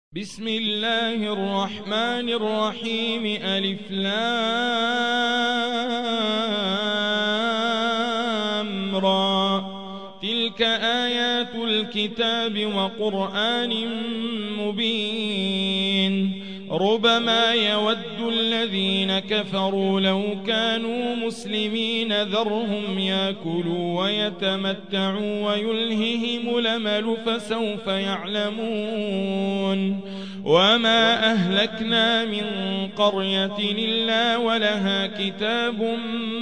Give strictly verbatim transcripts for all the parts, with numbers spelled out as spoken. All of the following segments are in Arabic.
بسم الله الرحمن الرحيم. ألف لام را. تلك آيات الكتاب وقرآن مبين. ربما يود الذين كفروا لو كانوا مسلمين ذرهم يأكلوا ويتمتعوا ويلههم الأمل فسوف يعلمون. وما أهلكنا من قرية إلا ولها كتاب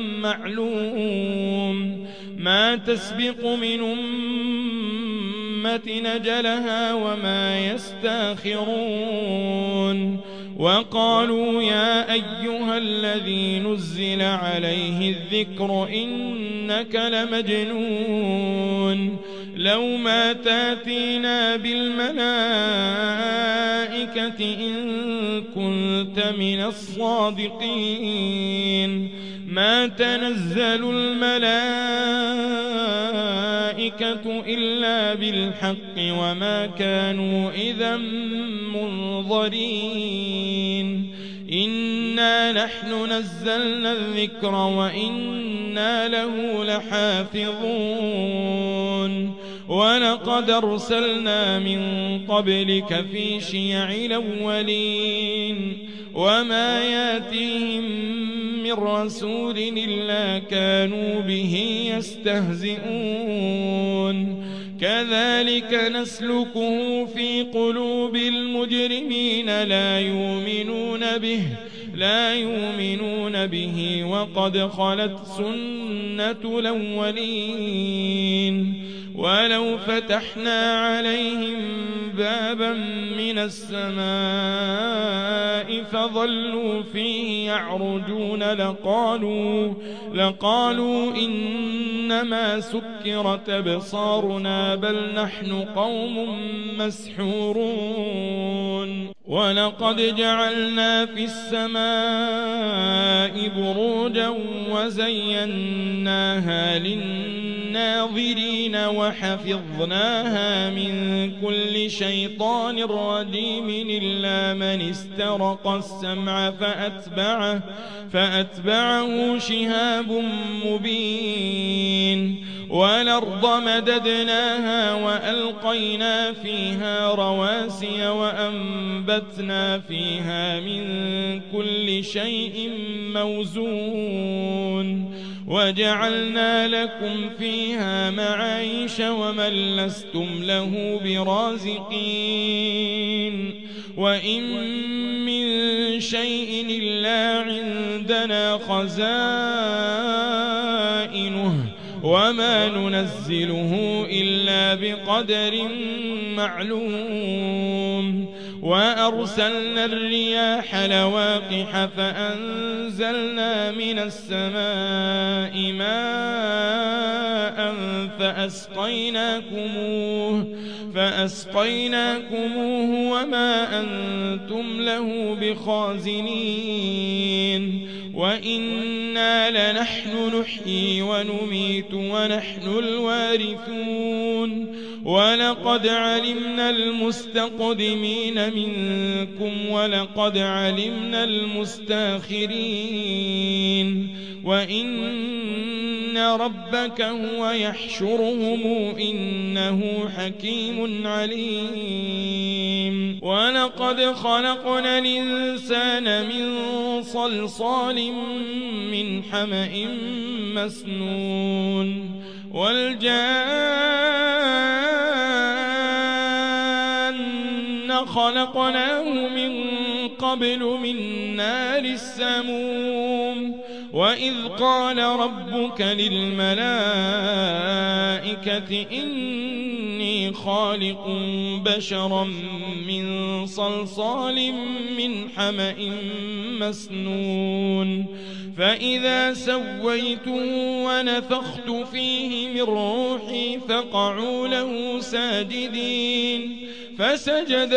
معلوم ما تسبق من أمة نجلها وما يستاخرون. وقالوا يا أيها الذي نزل عليه الذكر إنك لمجنون لو ما تاتينا بالملائكة إن كنت من الصادقين. ما تنزل الملائكة إلا بالحق وما كانوا إذا منظرين. إنا نحن نزلنا الذكر وإنا له لحافظون. ولقد أرسلنا من قبلك في شيع الأولين وما ياتيهم من رسول إلا كانوا به يستهزئون. كذلك نسلكه في قلوب المجرمين لا يؤمنون به لا يؤمنون به وقد خلت سنة الأولين. ولو فتحنا عليهم بابا من السماء فظلوا فيه يعرجون لقالوا, لقالوا إنما سكرت أبصارنا بل نحن قوم مسحورون. ولقد جعلنا في السماء بروجا وزيناها للناظرين وحفظناها من كل شيطان رجيم إلا من استرق السمع فأتبعه, فأتبعه شهاب مبين. والأرض مددناها وألقينا فيها رواسي وأنبتنا فيها من كل شيء موزون. وجعلنا لكم فيها معايش ومن لستم له برازقين. وإن من شيء إلا عندنا خزائنه وما ننزله إلا بقدر معلوم. وأرسلنا الرياح لواقح فأنزلنا من السماء ماء فأسقيناكموه, فأسقيناكموه وما أنتم له بخازنين. وإنا لنحن نحيي ونميت ونحن الوارثون. ولقد علمنا المستقدمين منكم ولقد علمنا المستاخرين. وإن ربك هو يحشرهم إنه حكيم عليم. ولقد خلقنا الإنسان من صلصال من حمأ مسنون. والجان خلقناه من قبل من نار السموم. وإذ قال ربك للملائكة إني خالق بشرا من صلصال من حمأ مسنون. فإذا سويته ونفخت فيه من روحي فقعوا له ساجدين. فسجد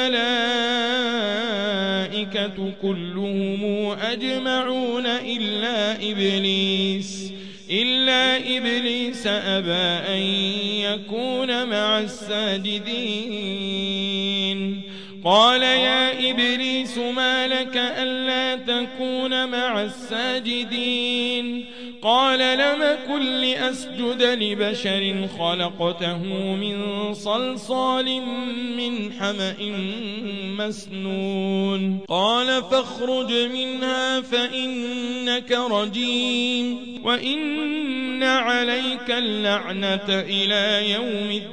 الملائكة كلهم أجمعون إلا إبليس إلا إبليس أبى أن يكون مع الساجدين. قال يا إبليس ما لك ألا تكون مع الساجدين قال لم كن لأسجد لبشر خلقته من صلصال من حمأ مسنون قال فاخرج منها فإنك رجيم وإن عليك اللعنة إلى يوم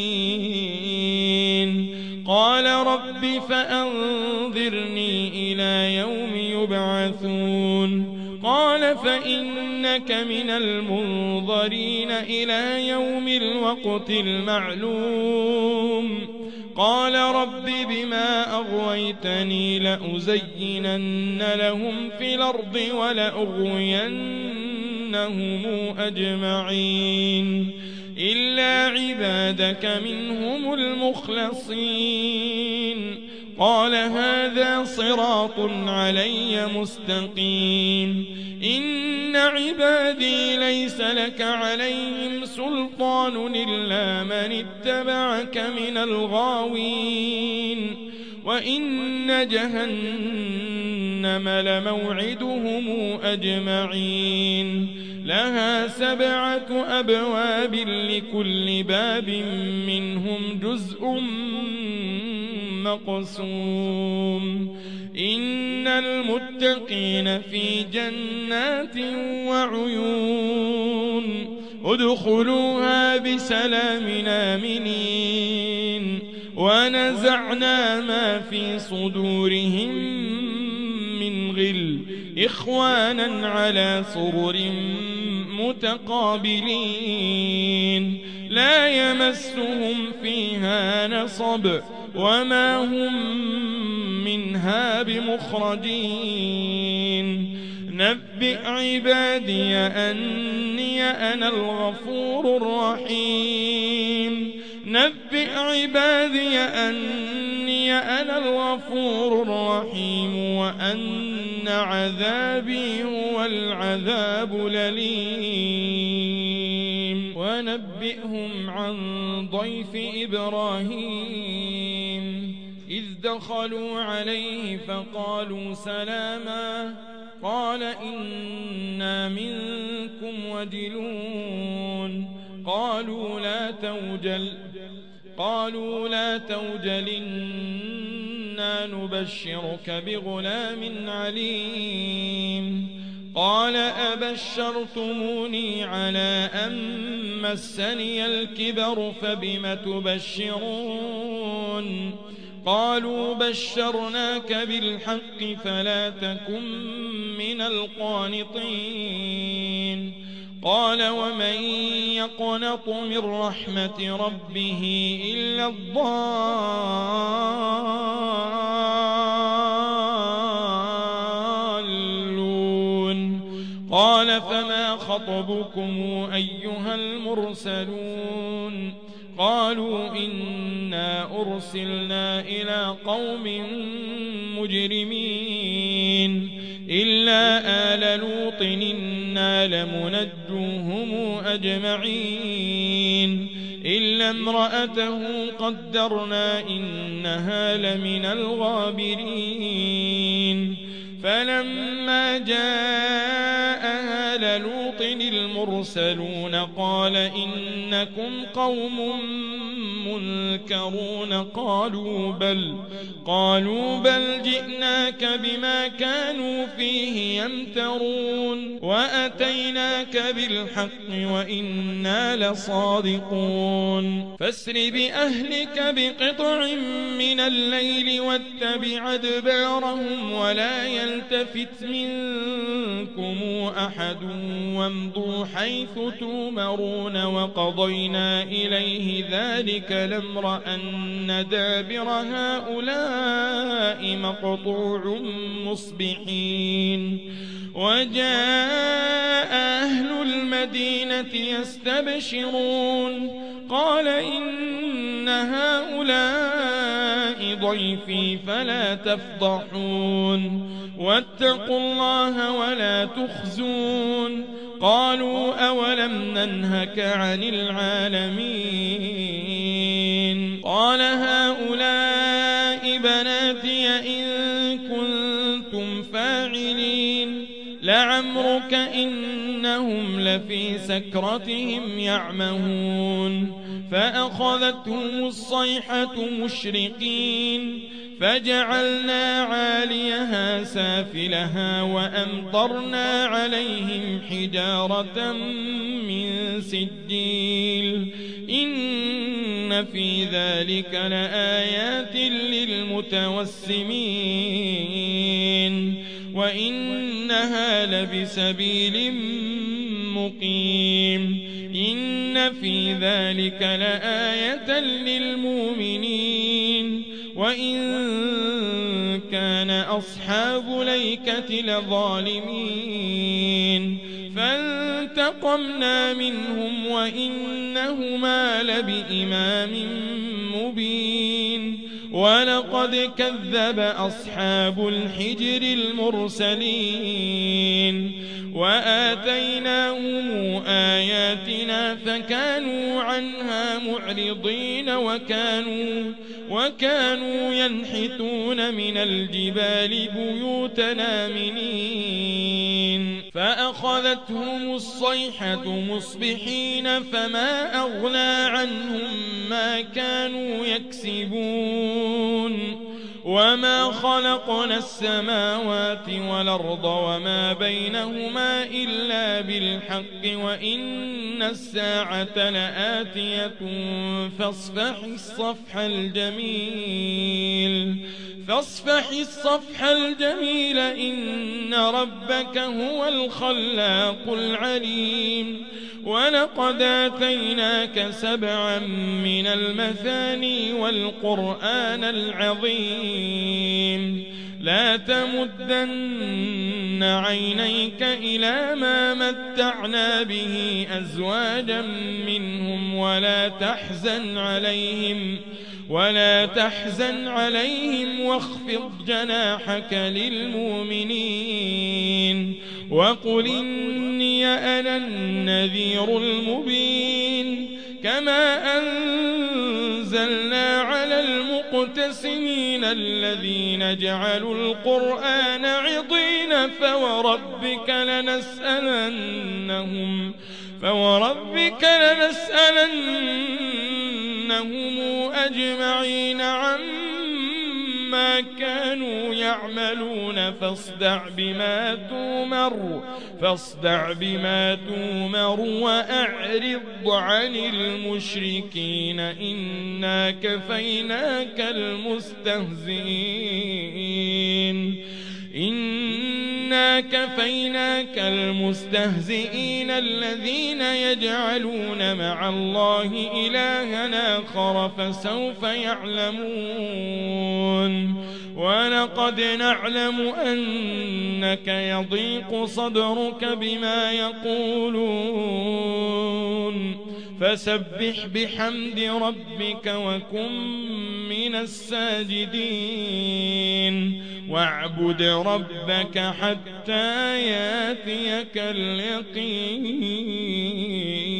الدين قال رب فأنظرني إلى يوم يبعثون قال فإنك من المنظرين إلى يوم الوقت المعلوم قال رب بما أغويتني لأزينن لهم في الأرض ولأغوينهم أجمعين إلا عبادك منهم المخلصين قال هذا صراط علي مستقيم إن عبادي ليس لك عليهم سلطان إلا من اتبعك من الغاوين وإن جهنم لموعدهم أجمعين لها سبعة أبواب لكل باب منهم جزء مقسوم إن المتقين في جنات وعيون ادخلوها بسلام آمنين ونزعنا ما في صدورهم من غل إخوانا على سرر متقابلين لا يمسهم فيها نصب وما هم منها بمخرجين نبئ عبادي أني أنا الغفور الرحيم نبئ عبادي أني أنا الغفور الرحيم وأن عذابي هو العذاب الأليم ونبئهم عن ضيف إبراهيم إذ دخلوا عليه فقالوا سلاما قال إنا منكم وجلون قالوا لا توجل قالوا لا توجل إنا نبشرك بغلام عليم قال أبشرتموني على أن مسني الكبر فبم تبشرون قالوا بشرناك بالحق فلا تكن من القانطين قال ومن يقنط من رحمة ربه إلا الضالون قال فما خطبكم أيها المرسلون قالوا إنا أرسلنا إلى قوم مجرمين إلا آل لوط إنا لمنجوهم أجمعين إلا امرأته قدرنا إنها لمن الغابرين فلما جاء آل لوط المرسلون قال إنكم قوم منكرون قالوا بل قالوا بل جئناك بما كانوا فيه يمترون وأتيناك بالحق وإنا لصادقون فاسر بأهلك بقطع من الليل واتبع أدبارهم ولا يلتفت منكم أحد وامضوا حيث تؤمرون وقضينا إليه ذلك الأمر أن دابر هؤلاء مقطوع مصبحين وجاء أهل المدينة يستبشرون قال إن هؤلاء ضيفي فلا تفضحون واتقوا الله ولا تخزون قالوا أولم ننهك عن العالمين قال هؤلاء البنات إن كنتم فاعلين لعمرك إنهم لفي سكرتهم يعمهون فأخذتهم الصيحة مشرقين فجعلنا عاليها سافلها وأمطرنا عليهم حجارة من سجيل إن في ذلك لآيات للمتوسمين وإنها لبسبيل مقيم إن في ذلك لآية للمؤمنين وإن كان أصحاب ليكة لظالمين فانتقمنا منهم وإنهما لبإمام مبين ولقد كذب أصحاب الحجر المرسلين وآتيناهم آياتنا فكانوا عنها معرضين وكانوا, وكانوا ينحتون من الجبال بيوتنا آمنين فأخذتهم الصيحة مصبحين فما أغنى عنهم ما كانوا يكسبون وما خلقنا السماوات والأرض وما بينهما إلا بالحق وإن الساعة لآتية فاصفح الصفح الجميل فاصفح الصفح الجميل إن ربك هو الخلاق العليم ولقد آتيناك سبعا من المثاني والقرآن العظيم لا تمدن عينيك إلى ما متعنا به أزواجا منهم ولا تحزن عليهم ولا تحزن عليهم واخفض جناحك للمؤمنين وقل إني أنا النذير المبين كما أنزلنا على المقتسمين الذين جعلوا القرآن عضين فوربك لنسألنهم فوربك لنسألنهم أجمعين عما كانوا يعملون فاصدع بما تؤمر فاصدع بما تؤمر وأعرض عن المشركين إنا كفيناك المستهزئين إنا كفيناك المستهزئين الذين يجعلون مع الله إلها آخر فسوف يعلمون ولقد نعلم أنك يضيق صدرك بما يقولون فسبح بحمد ربك وكن من الساجدين واعبد ربك حتى ياتيك اليقين.